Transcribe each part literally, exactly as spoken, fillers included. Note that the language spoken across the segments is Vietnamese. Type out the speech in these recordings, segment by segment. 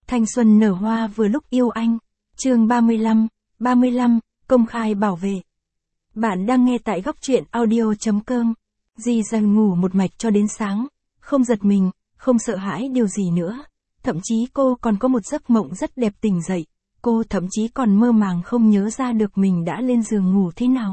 Thanh xuân nở hoa vừa lúc yêu anh. Chương ba mươi lăm, ba mươi lăm, công khai bảo vệ. Bạn đang nghe tại góc truyện audio chấm com. Di dần ngủ một mạch cho đến sáng, không giật mình, không sợ hãi điều gì nữa. Thậm chí cô còn có một giấc mộng rất đẹp tỉnh dậy. Cô thậm chí còn mơ màng không nhớ ra được mình đã lên giường ngủ thế nào.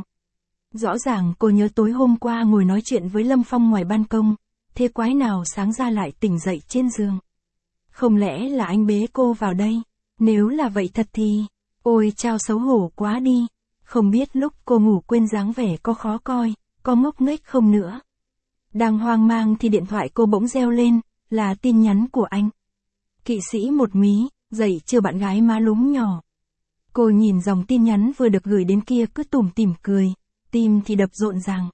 Rõ ràng cô nhớ tối hôm qua ngồi nói chuyện với Lâm Phong ngoài ban công, thế quái nào sáng ra lại tỉnh dậy trên giường. Không lẽ là anh bế cô vào đây? Nếu là vậy thật thì, ôi chao xấu hổ quá đi. Không biết lúc cô ngủ quên dáng vẻ có khó coi, có ngốc nghếch không nữa. Đang hoang mang thì điện thoại cô bỗng reo lên, là tin nhắn của anh. Kỵ sĩ một mí, dậy chưa bạn gái má lúm nhỏ. Cô nhìn dòng tin nhắn vừa được gửi đến kia cứ tủm tỉm cười, tim thì đập rộn ràng.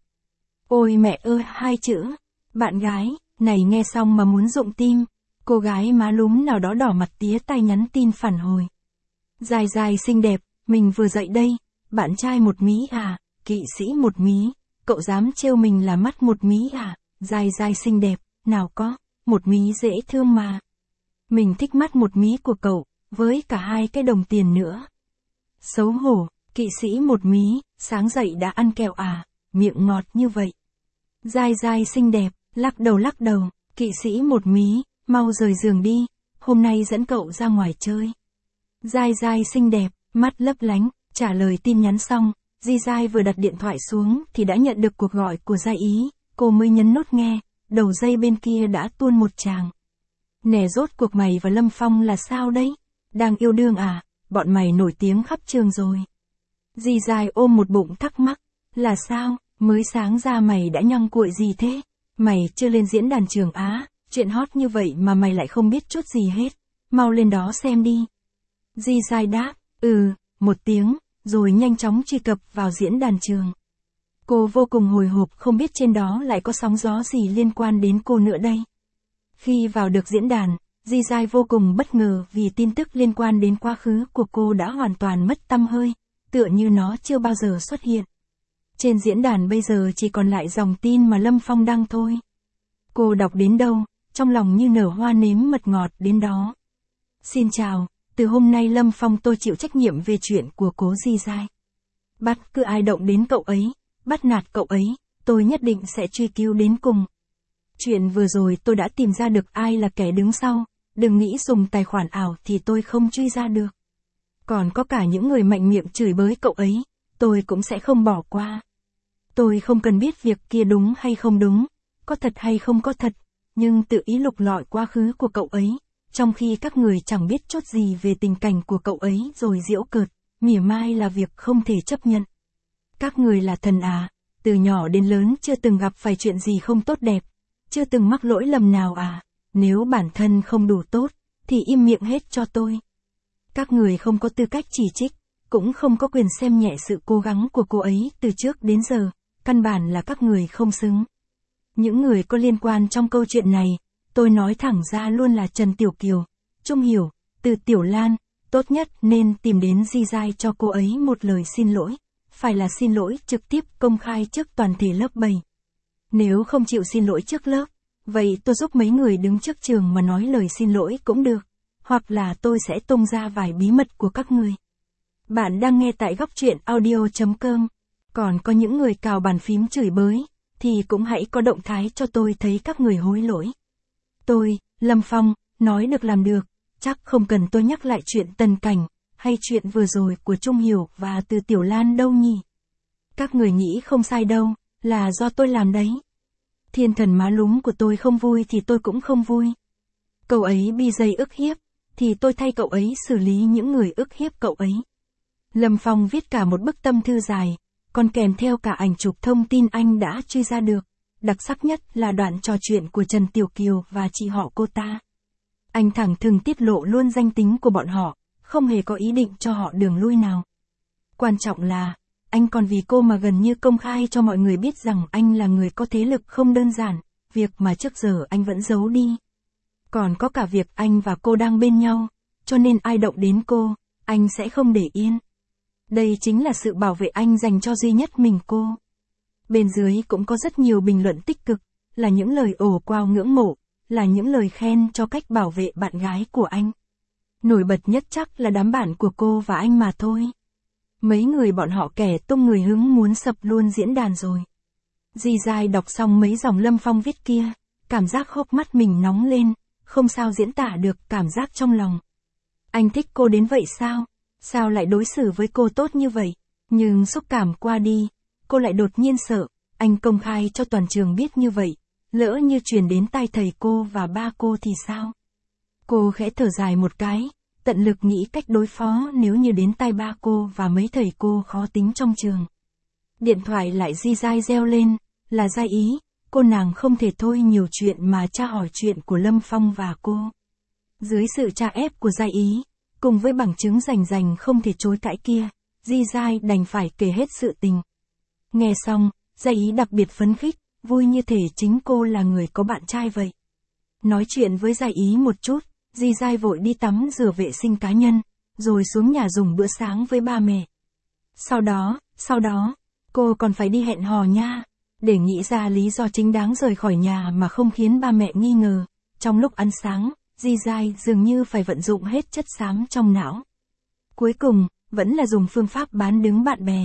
Ôi mẹ ơi, hai chữ, bạn gái, này nghe xong mà muốn rụng tim. Cô gái má lúm nào đó đỏ mặt tía tai nhắn tin phản hồi. Dài dài xinh đẹp, mình vừa dậy đây, bạn trai một mí à, kỵ sĩ một mí, cậu dám trêu mình là mắt một mí à, dài dài xinh đẹp, nào có, một mí dễ thương mà. Mình thích mắt một mí của cậu, với cả hai cái đồng tiền nữa. Xấu hổ, kỵ sĩ một mí, sáng dậy đã ăn kẹo à, miệng ngọt như vậy. Dài dài xinh đẹp, lắc đầu lắc đầu, kỵ sĩ một mí, mau rời giường đi, hôm nay dẫn cậu ra ngoài chơi. Dai dai xinh đẹp, mắt lấp lánh, trả lời tin nhắn xong, Di Dai vừa đặt điện thoại xuống thì đã nhận được cuộc gọi của Gia Ý, cô mới nhấn nút nghe, đầu dây bên kia đã tuôn một tràng. Nè rốt cuộc mày và Lâm Phong là sao đấy? Đang yêu đương à? Bọn mày nổi tiếng khắp trường rồi. Di Dai ôm một bụng thắc mắc, là sao? Mới sáng ra mày đã nhăng cuội gì thế? Mày chưa lên diễn đàn trường Á. Chuyện hot như vậy mà mày lại không biết chút gì hết. Mau lên đó xem đi. Di Dai đáp, ừ, một tiếng, rồi nhanh chóng truy cập vào diễn đàn trường. Cô vô cùng hồi hộp không biết trên đó lại có sóng gió gì liên quan đến cô nữa đây. Khi vào được diễn đàn, Di Dai vô cùng bất ngờ vì tin tức liên quan đến quá khứ của cô đã hoàn toàn mất tăm hơi, tựa như nó chưa bao giờ xuất hiện. Trên diễn đàn bây giờ chỉ còn lại dòng tin mà Lâm Phong đăng thôi. Cô đọc đến đâu, trong lòng như nở hoa nếm mật ngọt đến đó. Xin chào, từ hôm nay Lâm Phong tôi chịu trách nhiệm về chuyện của cố Di Dai. Bắt cứ ai động đến cậu ấy, bắt nạt cậu ấy, tôi nhất định sẽ truy cứu đến cùng. Chuyện vừa rồi tôi đã tìm ra được ai là kẻ đứng sau, đừng nghĩ dùng tài khoản ảo thì tôi không truy ra được. Còn có cả những người mạnh miệng chửi bới cậu ấy, tôi cũng sẽ không bỏ qua. Tôi không cần biết việc kia đúng hay không đúng, có thật hay không có thật. Nhưng tự ý lục lọi quá khứ của cậu ấy, trong khi các người chẳng biết chút gì về tình cảnh của cậu ấy rồi giễu cợt, mỉa mai là việc không thể chấp nhận. Các người là thần à, từ nhỏ đến lớn chưa từng gặp phải chuyện gì không tốt đẹp, chưa từng mắc lỗi lầm nào à, nếu bản thân không đủ tốt, thì im miệng hết cho tôi. Các người không có tư cách chỉ trích, cũng không có quyền xem nhẹ sự cố gắng của cô ấy từ trước đến giờ, căn bản là các người không xứng. Những người có liên quan trong câu chuyện này, tôi nói thẳng ra luôn là Trần Tiểu Kiều, Trung Hiểu, Từ Tiểu Lan, tốt nhất nên tìm đến Di Dai cho cô ấy một lời xin lỗi, phải là xin lỗi trực tiếp công khai trước toàn thể lớp bảy. Nếu không chịu xin lỗi trước lớp, vậy tôi giúp mấy người đứng trước trường mà nói lời xin lỗi cũng được, hoặc là tôi sẽ tung ra vài bí mật của các người. Bạn đang nghe tại góc truyện audio chấm com, còn có những người cào bàn phím chửi bới, thì cũng hãy có động thái cho tôi thấy các người hối lỗi. Tôi, Lâm Phong, nói được làm được, chắc không cần tôi nhắc lại chuyện Tần Cảnh, hay chuyện vừa rồi của Trung Hiểu và Từ Tiểu Lan đâu nhỉ. Các người nghĩ không sai đâu, là do tôi làm đấy. Thiên thần má lúm của tôi không vui thì tôi cũng không vui. Cậu ấy bi dây ức hiếp, thì tôi thay cậu ấy xử lý những người ức hiếp cậu ấy. Lâm Phong viết cả một bức tâm thư dài, còn kèm theo cả ảnh chụp thông tin anh đã truy ra được. Đặc sắc nhất là đoạn trò chuyện của Trần Tiểu Kiều và chị họ cô ta. Anh thẳng thừng tiết lộ luôn danh tính của bọn họ, không hề có ý định cho họ đường lui nào. Quan trọng là, anh còn vì cô mà gần như công khai cho mọi người biết rằng anh là người có thế lực không đơn giản, việc mà trước giờ anh vẫn giấu đi. Còn có cả việc anh và cô đang bên nhau, cho nên ai động đến cô, anh sẽ không để yên. Đây chính là sự bảo vệ anh dành cho duy nhất mình cô. Bên dưới cũng có rất nhiều bình luận tích cực, là những lời ồ quao ngưỡng mộ, là những lời khen cho cách bảo vệ bạn gái của anh. Nổi bật nhất chắc là đám bạn của cô và anh mà thôi. Mấy người bọn họ kẻ tung người hứng muốn sập luôn diễn đàn rồi. Di Dai đọc xong mấy dòng Lâm Phong viết kia, cảm giác hốc mắt mình nóng lên, không sao diễn tả được cảm giác trong lòng. Anh thích cô đến vậy sao? Sao lại đối xử với cô tốt như vậy? Nhưng xúc cảm qua đi, cô lại đột nhiên sợ, anh công khai cho toàn trường biết như vậy, lỡ như truyền đến tai thầy cô và ba cô thì sao? Cô khẽ thở dài một cái, tận lực nghĩ cách đối phó nếu như đến tai ba cô và mấy thầy cô khó tính trong trường. Điện thoại lại Di Dai reo lên, là Giai Ý, cô nàng không thể thôi nhiều chuyện mà tra hỏi chuyện của Lâm Phong và cô. Dưới sự tra ép của Giai Ý, cùng với bằng chứng rành rành không thể chối cãi kia, Di Dai đành phải kể hết sự tình. Nghe xong, Giai Ý đặc biệt phấn khích, vui như thể chính cô là người có bạn trai vậy. Nói chuyện với Giai Ý một chút, Di Dai vội đi tắm rửa vệ sinh cá nhân, rồi xuống nhà dùng bữa sáng với ba mẹ. Sau đó, sau đó, cô còn phải đi hẹn hò nha, để nghĩ ra lý do chính đáng rời khỏi nhà mà không khiến ba mẹ nghi ngờ. Trong lúc ăn sáng, Di Dai dường như phải vận dụng hết chất xám trong não. Cuối cùng, vẫn là dùng phương pháp bán đứng bạn bè.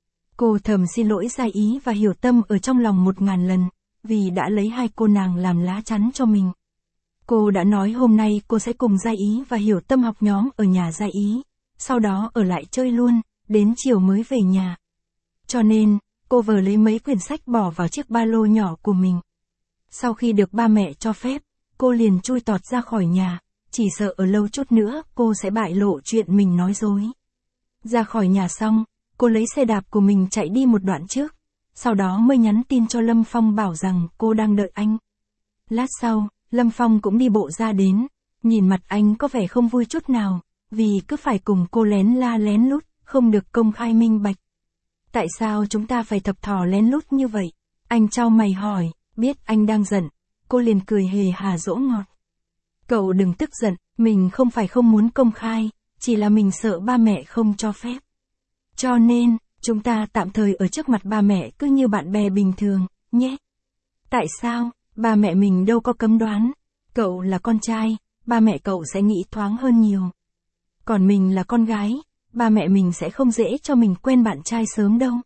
Cô thầm xin lỗi Giai Ý và Hiểu Tâm ở trong lòng một ngàn lần, vì đã lấy hai cô nàng làm lá chắn cho mình. Cô đã nói hôm nay cô sẽ cùng Giai Ý và Hiểu Tâm học nhóm ở nhà Giai Ý, sau đó ở lại chơi luôn, đến chiều mới về nhà. Cho nên, cô vừa lấy mấy quyển sách bỏ vào chiếc ba lô nhỏ của mình. Sau khi được ba mẹ cho phép, cô liền chui tọt ra khỏi nhà, chỉ sợ ở lâu chút nữa cô sẽ bại lộ chuyện mình nói dối. Ra khỏi nhà xong, cô lấy xe đạp của mình chạy đi một đoạn trước, sau đó mới nhắn tin cho Lâm Phong bảo rằng cô đang đợi anh. Lát sau, Lâm Phong cũng đi bộ ra đến, nhìn mặt anh có vẻ không vui chút nào, vì cứ phải cùng cô lén la lén lút, không được công khai minh bạch. Tại sao chúng ta phải thập thò lén lút như vậy? Anh chau mày hỏi, biết anh đang giận, cô liền cười hề hà dỗ ngọt. Cậu đừng tức giận, mình không phải không muốn công khai, chỉ là mình sợ ba mẹ không cho phép. Cho nên, chúng ta tạm thời ở trước mặt ba mẹ cứ như bạn bè bình thường, nhé. Tại sao? Ba mẹ mình đâu có cấm đoán. Cậu là con trai, ba mẹ cậu sẽ nghĩ thoáng hơn nhiều. Còn mình là con gái, ba mẹ mình sẽ không dễ cho mình quen bạn trai sớm đâu.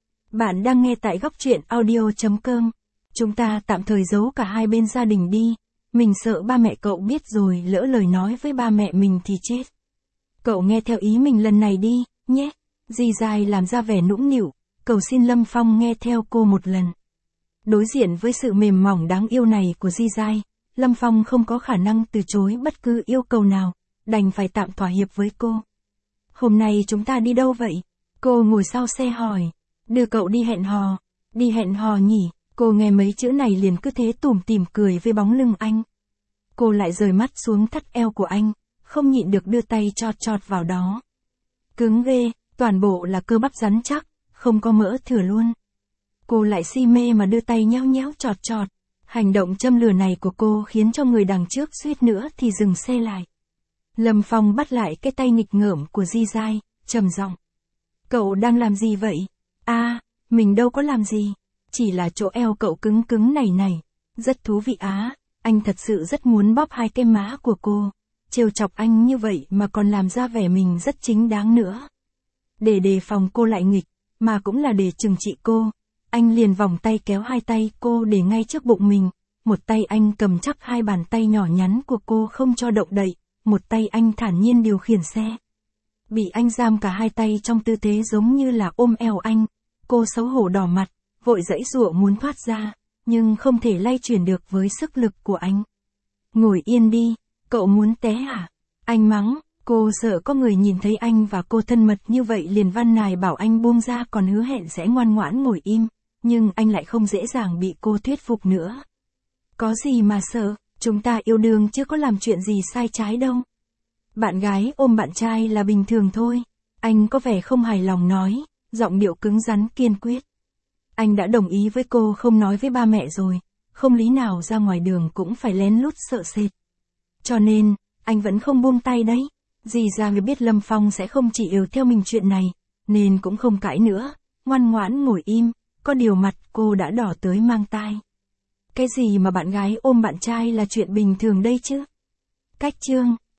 Bạn đang nghe tại góc truyện audio chấm com. Chúng ta tạm thời giấu cả hai bên gia đình đi. Mình sợ ba mẹ cậu biết rồi lỡ lời nói với ba mẹ mình thì chết. Cậu nghe theo ý mình lần này đi, nhé. Di Dai làm ra vẻ nũng nịu, cầu xin Lâm Phong nghe theo cô một lần. Đối diện với sự mềm mỏng đáng yêu này của Di Dai, Lâm Phong không có khả năng từ chối bất cứ yêu cầu nào, đành phải tạm thỏa hiệp với cô. Hôm nay chúng ta đi đâu vậy? Cô ngồi sau xe hỏi. Đưa cậu đi hẹn hò. Đi hẹn hò nhỉ? Cô nghe mấy chữ này liền cứ thế tủm tỉm cười với bóng lưng anh. Cô lại rời mắt xuống thắt eo của anh, không nhịn được đưa tay chọt chọt vào đó. Cứng ghê, toàn bộ là cơ bắp rắn chắc, không có mỡ thừa luôn. Cô lại si mê mà đưa tay nhéo nhéo chọt chọt. Hành động châm lửa này của cô khiến cho người đằng trước suýt nữa thì dừng xe lại. Lâm Phong bắt lại cái tay nghịch ngợm của Di Dai, trầm giọng. Cậu đang làm gì vậy? A, à, mình đâu có làm gì. Chỉ là chỗ eo cậu cứng cứng này này. Rất thú vị á, anh thật sự rất muốn bóp hai cái má của cô. Trêu chọc anh như vậy mà còn làm ra vẻ mình rất chính đáng nữa. Để đề phòng cô lại nghịch, mà cũng là để trừng trị cô. Anh liền vòng tay kéo hai tay cô để ngay trước bụng mình. Một tay anh cầm chắc hai bàn tay nhỏ nhắn của cô không cho động đậy. Một tay anh thản nhiên điều khiển xe. Bị anh giam cả hai tay trong tư thế giống như là ôm eo anh. Cô xấu hổ đỏ mặt, vội giãy giụa muốn thoát ra, nhưng không thể lay chuyển được với sức lực của anh. Ngồi yên đi, cậu muốn té à? Anh mắng, cô sợ có người nhìn thấy anh và cô thân mật như vậy liền van nài bảo anh buông ra còn hứa hẹn sẽ ngoan ngoãn ngồi im, nhưng anh lại không dễ dàng bị cô thuyết phục nữa. Có gì mà sợ, chúng ta yêu đương chứ có làm chuyện gì sai trái đâu. Bạn gái ôm bạn trai là bình thường thôi. Anh có vẻ không hài lòng nói, giọng điệu cứng rắn kiên quyết. Anh đã đồng ý với cô không nói với ba mẹ rồi, không lý nào ra ngoài đường cũng phải lén lút sợ sệt. Cho nên, anh vẫn không buông tay đấy. Dì ra người biết Lâm Phong sẽ không chỉ yêu theo mình chuyện này, nên cũng không cãi nữa, ngoan ngoãn ngồi im, có điều mặt cô đã đỏ tới mang tai. Cái gì mà bạn gái ôm bạn trai là chuyện bình thường đây chứ? Cách chương